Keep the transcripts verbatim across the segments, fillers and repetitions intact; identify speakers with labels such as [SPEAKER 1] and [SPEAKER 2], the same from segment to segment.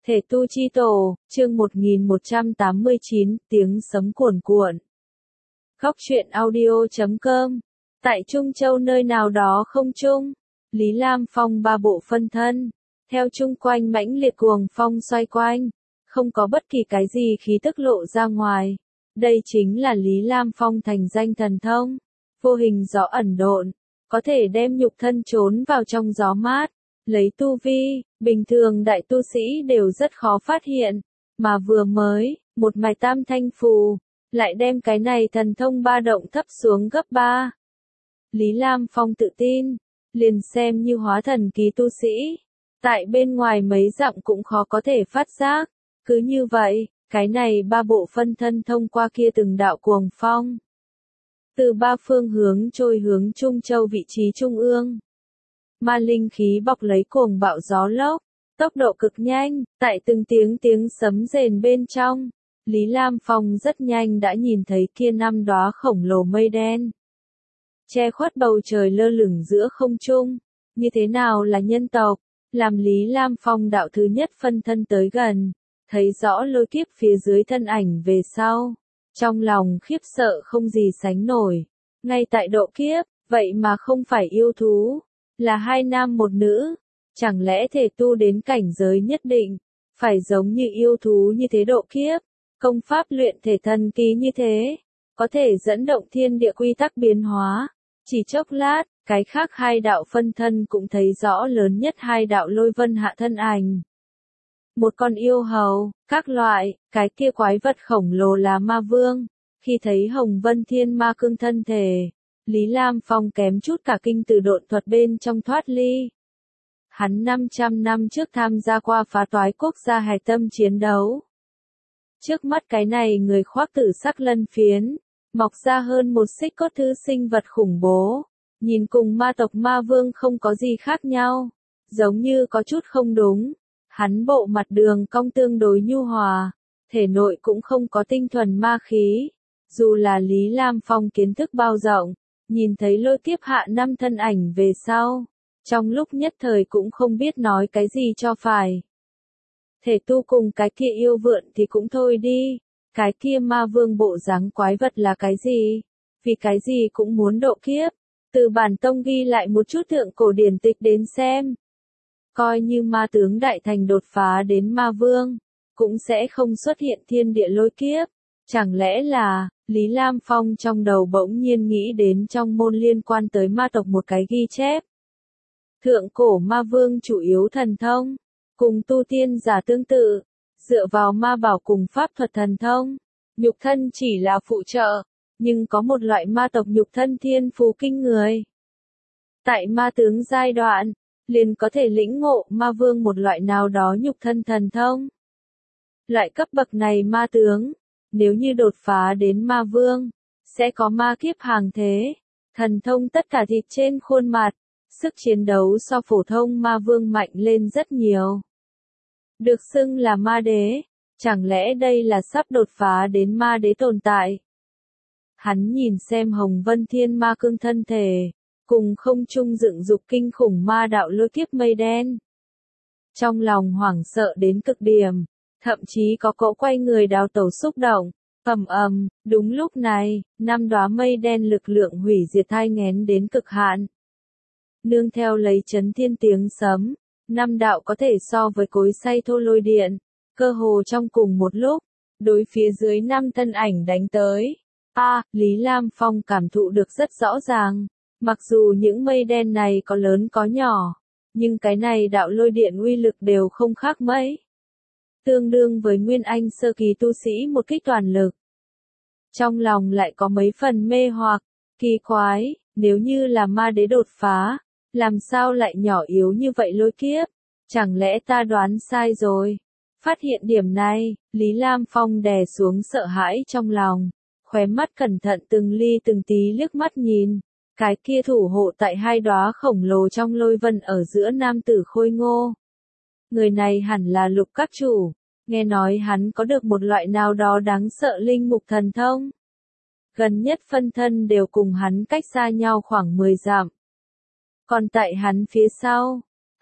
[SPEAKER 1] Thể tu chi tổ, chương một nghìn một trăm tám mươi chín, tiếng sấm cuồn cuộn. Góc truyện audio chấm com. Tại Trung Châu nơi nào đó không trung, Lý Lam Phong ba bộ phân thân, theo chung quanh mãnh liệt cuồng phong xoay quanh, không có bất kỳ cái gì khí tức lộ ra ngoài. Đây chính là Lý Lam Phong thành danh thần thông, vô hình gió ẩn độn, có thể đem nhục thân trốn vào trong gió mát. Lấy tu vi, bình thường đại tu sĩ đều rất khó phát hiện, mà vừa mới, một mài tam thanh phù, lại đem cái này thần thông ba động thấp xuống gấp ba. Lý Lam Phong tự tin, liền xem như hóa thần kỳ tu sĩ, tại bên ngoài mấy dặm cũng khó có thể phát giác, cứ như vậy, cái này ba bộ phân thân thông qua kia từng đạo cuồng phong. Từ ba phương hướng trôi hướng Trung Châu vị trí trung ương. Ma linh khí bọc lấy cuồng bạo gió lốc, tốc độ cực nhanh, tại từng tiếng tiếng sấm rền bên trong, Lý Lam Phong rất nhanh đã nhìn thấy kia năm đóa khổng lồ mây đen. Che khuất bầu trời lơ lửng giữa không trung, như thế nào là nhân tộc, làm Lý Lam Phong đạo thứ nhất phân thân tới gần, thấy rõ lôi kiếp phía dưới thân ảnh về sau. Trong lòng khiếp sợ không gì sánh nổi, ngay tại độ kiếp, vậy mà không phải yêu thú. Là hai nam một nữ, chẳng lẽ thể tu đến cảnh giới nhất định, phải giống như yêu thú như thế độ kiếp, công pháp luyện thể thần kỳ như thế, có thể dẫn động thiên địa quy tắc biến hóa. Chỉ chốc lát, cái khác hai đạo phân thân cũng thấy rõ lớn nhất hai đạo lôi vân hạ thân ảnh. Một con yêu hầu, các loại, cái kia quái vật khổng lồ là ma vương, khi thấy Hồng Vân Thiên Ma Cương thân thể. Lý Lam Phong kém chút cả kinh từ độn thuật bên trong thoát ly. Hắn năm trăm năm trước tham gia qua phá toái quốc gia hải tâm chiến đấu. Trước mắt cái này người khoác tử sắc lân phiến, mọc ra hơn một xích cốt thứ sinh vật khủng bố, nhìn cùng ma tộc ma vương không có gì khác nhau, giống như có chút không đúng. Hắn bộ mặt đường cong tương đối nhu hòa, thể nội cũng không có tinh thuần ma khí, dù là Lý Lam Phong kiến thức bao rộng. Nhìn thấy lôi kiếp hạ năm thân ảnh về sau, trong lúc nhất thời cũng không biết nói cái gì cho phải. Thể tu cùng cái kia yêu vượn thì cũng thôi đi, cái kia ma vương bộ dáng quái vật là cái gì, vì cái gì cũng muốn độ kiếp, từ bản tông ghi lại một chút thượng cổ điển tịch đến xem. Coi như ma tướng đại thành đột phá đến ma vương, cũng sẽ không xuất hiện thiên địa lôi kiếp, chẳng lẽ là... Lý Lam Phong trong đầu bỗng nhiên nghĩ đến trong môn liên quan tới ma tộc một cái ghi chép. Thượng cổ ma vương chủ yếu thần thông, cùng tu tiên giả tương tự, dựa vào ma bảo cùng pháp thuật thần thông, nhục thân chỉ là phụ trợ, nhưng có một loại ma tộc nhục thân thiên phú kinh người. Tại ma tướng giai đoạn, liền có thể lĩnh ngộ ma vương một loại nào đó nhục thân thần thông. Loại cấp bậc này ma tướng, nếu như đột phá đến ma vương, sẽ có ma kiếp hàng thế, thần thông tất cả thịt trên khuôn mặt, sức chiến đấu so phổ thông ma vương mạnh lên rất nhiều. Được xưng là ma đế, chẳng lẽ đây là sắp đột phá đến ma đế tồn tại? Hắn nhìn xem Hồng Vân Thiên Ma Cương thân thể, cùng không trung dựng dục kinh khủng ma đạo lôi kiếp mây đen. Trong lòng hoảng sợ đến cực điểm. Thậm chí có cỗ quay người đào tẩu xúc động, ầm ầm, đúng lúc này, năm đóa mây đen lực lượng hủy diệt thai nghén đến cực hạn. Nương theo lấy chấn thiên tiếng sấm, năm đạo có thể so với cối xay thô lôi điện, cơ hồ trong cùng một lúc, đối phía dưới năm thân ảnh đánh tới. A, à, Lý Lam Phong cảm thụ được rất rõ ràng, mặc dù những mây đen này có lớn có nhỏ, nhưng cái này đạo lôi điện uy lực đều không khác mấy. Tương đương với Nguyên Anh sơ kỳ tu sĩ một kích toàn lực. Trong lòng lại có mấy phần mê hoặc, kỳ quái, nếu như là ma đế đột phá, làm sao lại nhỏ yếu như vậy lôi kiếp, chẳng lẽ ta đoán sai rồi. Phát hiện điểm này, Lý Lam Phong đè xuống sợ hãi trong lòng, khóe mắt cẩn thận từng ly từng tí liếc mắt nhìn, cái kia thủ hộ tại hai đóa khổng lồ trong lôi vân ở giữa nam tử khôi ngô. Người này hẳn là Lục các chủ, nghe nói hắn có được một loại nào đó đáng sợ linh mục thần thông. Gần nhất phân thân đều cùng hắn cách xa nhau khoảng mười dặm. Còn tại hắn phía sau,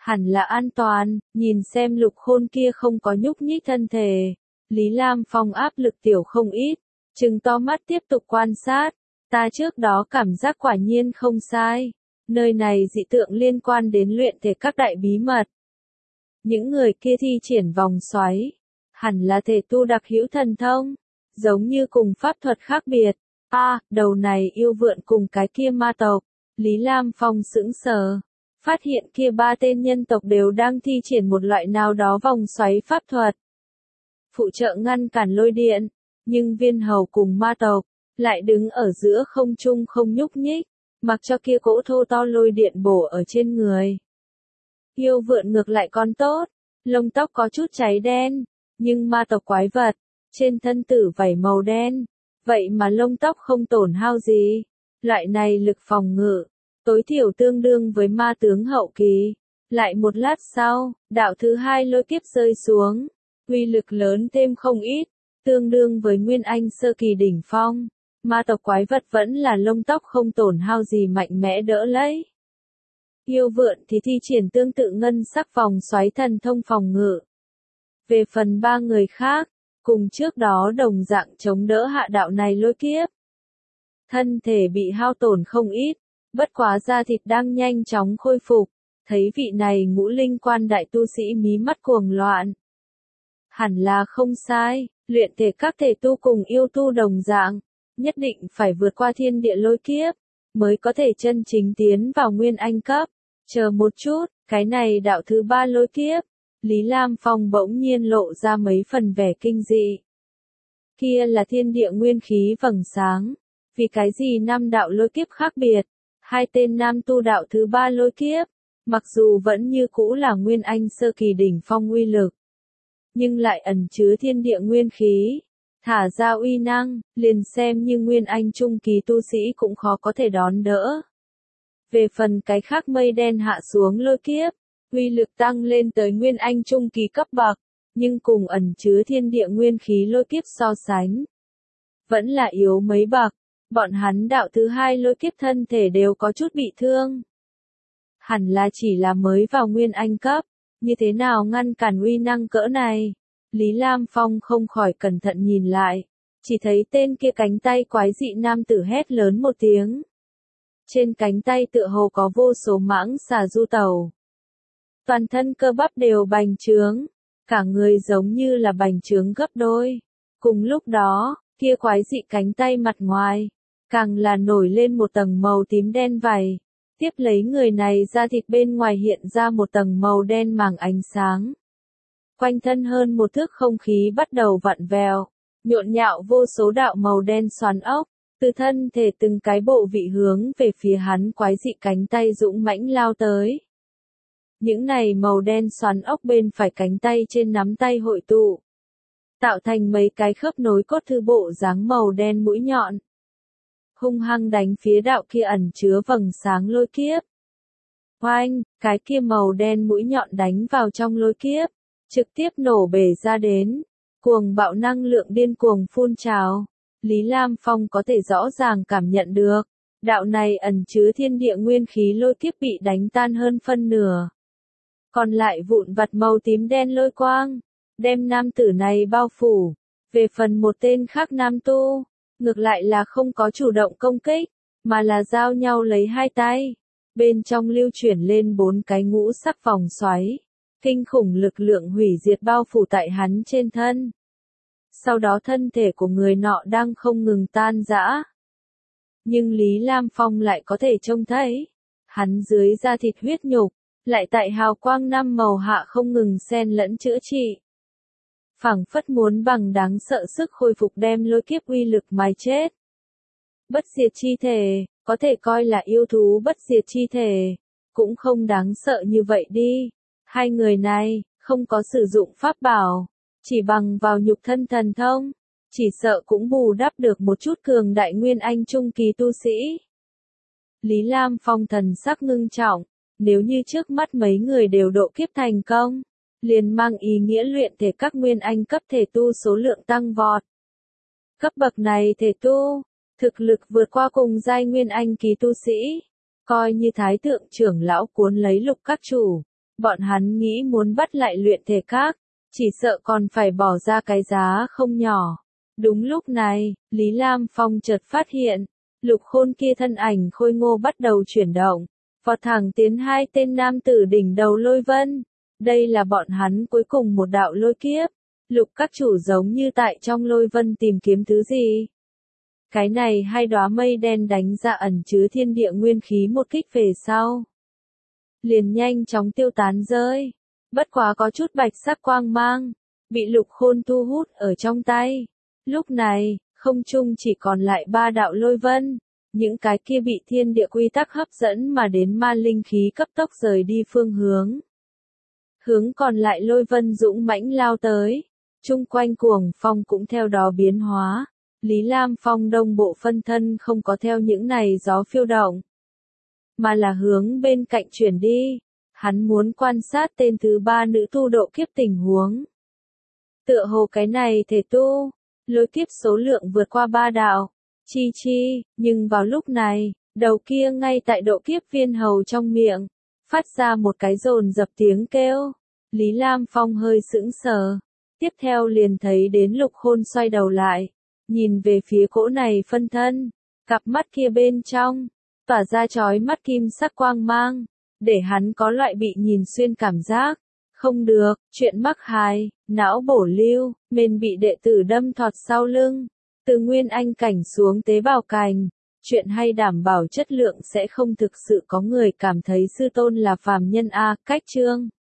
[SPEAKER 1] Hẳn là an toàn, nhìn xem Lục Khôn kia không có nhúc nhích thân thể. Lý Lam Phong áp lực tiểu không ít, trừng to mắt tiếp tục quan sát. Ta trước đó cảm giác quả nhiên không sai. Nơi này dị tượng liên quan đến luyện thể các đại bí mật. Những người kia thi triển vòng xoáy, hẳn là thể tu đặc hữu thần thông, giống như cùng pháp thuật khác biệt. A, à, đầu này yêu vượn cùng cái kia ma tộc. Lý Lam Phong sững sờ, phát hiện kia ba tên nhân tộc đều đang thi triển một loại nào đó vòng xoáy pháp thuật, phụ trợ ngăn cản lôi điện, nhưng viên hầu cùng ma tộc lại đứng ở giữa không trung không nhúc nhích, mặc cho kia cỗ thô to lôi điện bổ ở trên người. Yêu vượn ngược lại còn tốt, lông tóc có chút cháy đen, nhưng ma tộc quái vật, trên thân tử vảy màu đen, vậy mà lông tóc không tổn hao gì. Loại này lực phòng ngự, tối thiểu tương đương với ma tướng hậu kỳ. Lại một lát sau, đạo thứ hai lôi kiếp rơi xuống, uy lực lớn thêm không ít, tương đương với Nguyên Anh sơ kỳ đỉnh phong. Ma tộc quái vật vẫn là lông tóc không tổn hao gì mạnh mẽ đỡ lấy. Yêu vượn thì thi triển tương tự ngân sắc vòng xoáy thần thông phòng ngự. Về phần ba người khác, cùng trước đó đồng dạng chống đỡ hạ đạo này lôi kiếp. Thân thể bị hao tổn không ít, bất quá da thịt đang nhanh chóng khôi phục, thấy vị này ngũ linh quan đại tu sĩ mí mắt cuồng loạn. Hẳn là không sai, luyện thể các thể tu cùng yêu tu đồng dạng, nhất định phải vượt qua thiên địa lôi kiếp, mới có thể chân chính tiến vào nguyên anh cấp. Chờ một chút, cái này đạo thứ ba lôi kiếp, Lý Lam Phong bỗng nhiên lộ ra mấy phần vẻ kinh dị. Kia là thiên địa nguyên khí vầng sáng, vì cái gì năm đạo lôi kiếp khác biệt, hai tên nam tu đạo thứ ba lôi kiếp, mặc dù vẫn như cũ là nguyên anh sơ kỳ đỉnh phong uy lực, nhưng lại ẩn chứa thiên địa nguyên khí, thả ra uy năng, liền xem như nguyên anh trung kỳ tu sĩ cũng khó có thể đón đỡ. Về phần cái khác mây đen hạ xuống lôi kiếp, uy lực tăng lên tới nguyên anh trung kỳ cấp bậc, nhưng cùng ẩn chứa thiên địa nguyên khí lôi kiếp so sánh, vẫn là yếu mấy bậc. Bọn hắn đạo thứ hai lôi kiếp thân thể đều có chút bị thương. Hẳn là chỉ là mới vào nguyên anh cấp, như thế nào ngăn cản uy năng cỡ này? Lý Lam Phong không khỏi cẩn thận nhìn lại, chỉ thấy tên kia cánh tay quái dị nam tử hét lớn một tiếng. Trên cánh tay tựa hồ có vô số mãng xà du tẩu. Toàn thân cơ bắp đều bành trướng, cả người giống như là bành trướng gấp đôi. Cùng lúc đó, kia quái dị cánh tay mặt ngoài, càng là nổi lên một tầng màu tím đen vảy, tiếp lấy người này da thịt bên ngoài hiện ra một tầng màu đen màng ánh sáng. Quanh thân hơn một thước không khí bắt đầu vặn vẹo, nhộn nhạo vô số đạo màu đen xoắn ốc, từ thân thể từng cái bộ vị hướng về phía hắn quái dị cánh tay dũng mãnh lao tới. Những này màu đen xoắn ốc bên phải cánh tay trên nắm tay hội tụ, tạo thành mấy cái khớp nối cốt thư bộ dáng màu đen mũi nhọn, hung hăng đánh phía đạo kia ẩn chứa vầng sáng lôi kiếp. Oanh, cái kia màu đen mũi nhọn đánh vào trong lôi kiếp, trực tiếp nổ bể ra đến, cuồng bạo năng lượng điên cuồng phun trào. Lý Lam Phong có thể rõ ràng cảm nhận được, đạo này ẩn chứa thiên địa nguyên khí lôi kiếp bị đánh tan hơn phân nửa. Còn lại vụn vặt màu tím đen lôi quang, đem nam tử này bao phủ. Về phần một tên khác nam tu, ngược lại là không có chủ động công kích, mà là giao nhau lấy hai tay. Bên trong lưu chuyển lên bốn cái ngũ sắc vòng xoáy, kinh khủng lực lượng hủy diệt bao phủ tại hắn trên thân. Sau đó thân thể của người nọ đang không ngừng tan rã. Nhưng Lý Lam Phong lại có thể trông thấy, hắn dưới da thịt huyết nhục, lại tại hào quang năm màu hạ không ngừng xen lẫn chữa trị. Phảng phất muốn bằng đáng sợ sức khôi phục đem lôi kiếp uy lực mài chết. Bất diệt chi thể, có thể coi là yêu thú bất diệt chi thể, cũng không đáng sợ như vậy đi. Hai người này, không có sử dụng pháp bảo, chỉ bằng vào nhục thân thần thông, chỉ sợ cũng bù đắp được một chút cường đại nguyên anh trung kỳ tu sĩ. Lý Lam Phong thần sắc ngưng trọng, nếu như trước mắt mấy người đều độ kiếp thành công, liền mang ý nghĩa luyện thể các nguyên anh cấp thể tu số lượng tăng vọt. Cấp bậc này thể tu, thực lực vượt qua cùng giai nguyên anh kỳ tu sĩ, coi như thái thượng trưởng lão cuốn lấy lục các chủ, bọn hắn nghĩ muốn bắt lại luyện thể các, chỉ sợ còn phải bỏ ra cái giá không nhỏ. Đúng lúc này, Lý Lam Phong chợt phát hiện, Lục Khôn kia thân ảnh khôi ngô bắt đầu chuyển động, vọt thẳng tiến hai tên nam tử đỉnh đầu lôi vân. Đây là bọn hắn cuối cùng một đạo lôi kiếp. Lục các chủ giống như tại trong lôi vân tìm kiếm thứ gì. Cái này hai đóa mây đen đánh ra ẩn chứa thiên địa nguyên khí một kích về sau. Liền nhanh chóng tiêu tán rơi. Bất quá có chút bạch sắc quang mang, bị Lục Khôn thu hút ở trong tay. Lúc này, không trung chỉ còn lại ba đạo lôi vân. Những cái kia bị thiên địa quy tắc hấp dẫn mà đến ma linh khí cấp tốc rời đi phương hướng. Hướng còn lại lôi vân dũng mãnh lao tới. Trung quanh cuồng phong cũng theo đó biến hóa. Lý Lam Phong đông bộ phân thân không có theo những này gió phiêu động, mà là hướng bên cạnh chuyển đi. Hắn muốn quan sát tên thứ ba nữ tu độ kiếp tình huống. Tựa hồ cái này thể tu, lôi kiếp số lượng vượt qua ba đạo. Chi chi, nhưng vào lúc này, đầu kia ngay tại độ kiếp viên hầu trong miệng, phát ra một cái dồn dập tiếng kêu. Lý Lam Phong hơi sững sờ, tiếp theo liền thấy đến Lục Khôn xoay đầu lại, nhìn về phía cỗ này phân thân, cặp mắt kia bên trong, tỏa ra chói mắt kim sắc quang mang, để hắn có loại bị nhìn xuyên cảm giác. Không được, chuyện mắc hài, não bổ lưu, mền bị đệ tử đâm thọt sau lưng. Từ nguyên anh cảnh xuống tế bào cành, chuyện hay đảm bảo chất lượng sẽ không thực sự có người cảm thấy sư tôn là phàm nhân a. Cách chương